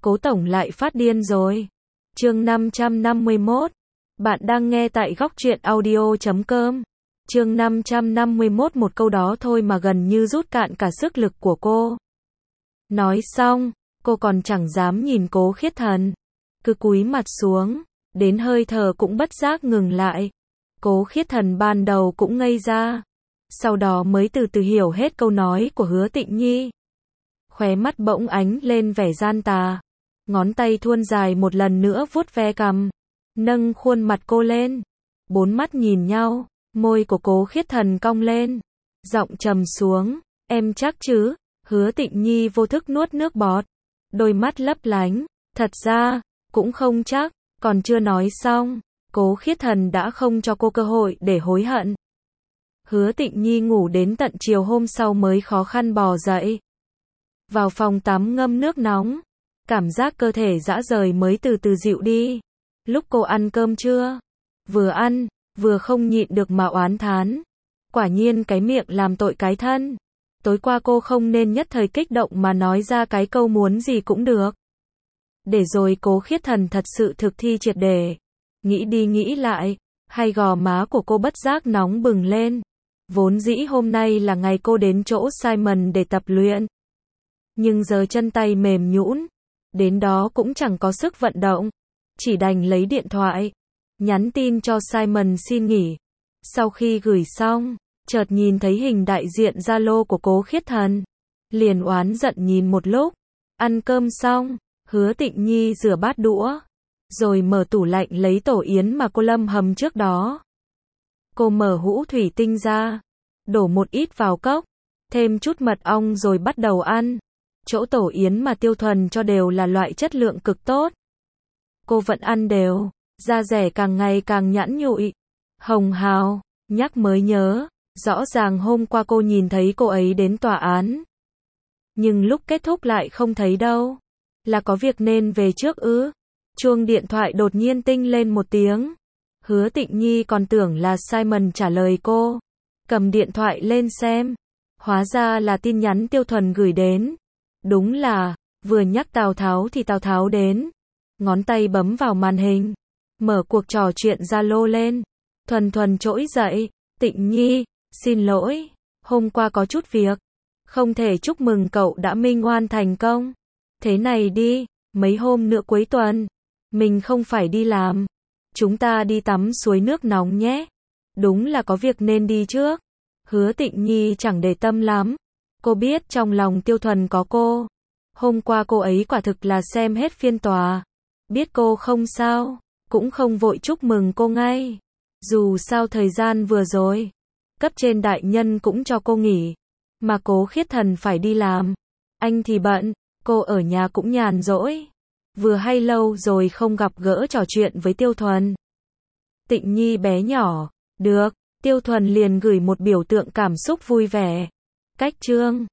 Cố tổng lại phát điên rồi. Chương 551. Bạn đang nghe tại góc truyện audio.com. Chương 551, một câu đó thôi mà gần như rút cạn cả sức lực của cô. Nói xong, cô còn chẳng dám nhìn Cố Khiết Thần, cứ cúi mặt xuống, đến hơi thở cũng bất giác ngừng lại. Cố Khiết Thần ban đầu cũng ngây ra, sau đó mới từ từ hiểu hết câu nói của Hứa Tịnh Nhi. Khóe mắt bỗng ánh lên vẻ gian tà, ngón tay thuôn dài một lần nữa vuốt ve cằm, nâng khuôn mặt cô lên. Bốn mắt nhìn nhau, môi của Cố Khiết Thần cong lên, giọng trầm xuống, em chắc chứ? Hứa Tịnh Nhi vô thức nuốt nước bọt, đôi mắt lấp lánh, thật ra, cũng không chắc. Còn chưa nói xong, Cố Khiết Thần đã không cho cô cơ hội để hối hận. Hứa Tịnh Nhi ngủ đến tận chiều hôm sau mới khó khăn bò dậy. Vào phòng tắm ngâm nước nóng, cảm giác cơ thể rã rời mới từ từ dịu đi. Lúc cô ăn cơm trưa, vừa ăn, vừa không nhịn được mà oán thán. Quả nhiên cái miệng làm tội cái thân. Tối qua cô không nên nhất thời kích động mà nói ra cái câu muốn gì cũng được. Để rồi Cố Khiết Thần thật sự thực thi triệt để. Nghĩ đi nghĩ lại, hai gò má của cô bất giác nóng bừng lên. Vốn dĩ hôm nay là ngày cô đến chỗ Simon để tập luyện. Nhưng giờ chân tay mềm nhũn, đến đó cũng chẳng có sức vận động. Chỉ đành lấy điện thoại, nhắn tin cho Simon xin nghỉ. Sau khi gửi xong, chợt nhìn thấy hình đại diện Zalo của Cố Khiết Thần. Liền oán giận nhìn một lúc. Ăn cơm xong, Hứa Tịnh Nhi rửa bát đũa, rồi mở tủ lạnh lấy tổ yến mà cô Lâm hầm trước đó. Cô mở hũ thủy tinh ra, đổ một ít vào cốc, thêm chút mật ong rồi bắt đầu ăn. Chỗ tổ yến mà Tiêu Thuần cho đều là loại chất lượng cực tốt. Cô vẫn ăn đều, da dẻ càng ngày càng nhẵn nhụi. Hồng hào, nhắc mới nhớ, rõ ràng hôm qua cô nhìn thấy cô ấy đến tòa án. Nhưng lúc kết thúc lại không thấy đâu. Là có việc nên về trước ư? Chuông điện thoại đột nhiên tinh lên một tiếng. Hứa Tịnh Nhi còn tưởng là Simon trả lời cô. Cầm điện thoại lên xem. Hóa ra là tin nhắn Tiêu Thuần gửi đến. Đúng là, vừa nhắc Tào Tháo thì Tào Tháo đến. Ngón tay bấm vào màn hình. Mở cuộc trò chuyện Zalo lên. Thuần trỗi dậy. Tịnh Nhi, xin lỗi. Hôm qua có chút việc. Không thể chúc mừng cậu đã minh oan thành công. Thế này đi, mấy hôm nữa cuối tuần, mình không phải đi làm. Chúng ta đi tắm suối nước nóng nhé. Đúng là có việc nên đi trước. Hứa Tịnh Nhi chẳng để tâm lắm. Cô biết trong lòng Tiêu Thuần có cô. Hôm qua cô ấy quả thực là xem hết phiên tòa. Biết cô không sao, cũng không vội chúc mừng cô ngay. Dù sao thời gian vừa rồi, cấp trên đại nhân cũng cho cô nghỉ. Mà Cố Khiết Thần phải đi làm. Anh thì bận, cô ở nhà cũng nhàn rỗi. Vừa hay lâu rồi không gặp gỡ trò chuyện với Tiêu Thuần. Tịnh Nhi bé nhỏ, được, Tiêu Thuần liền gửi một biểu tượng cảm xúc vui vẻ. Cách chương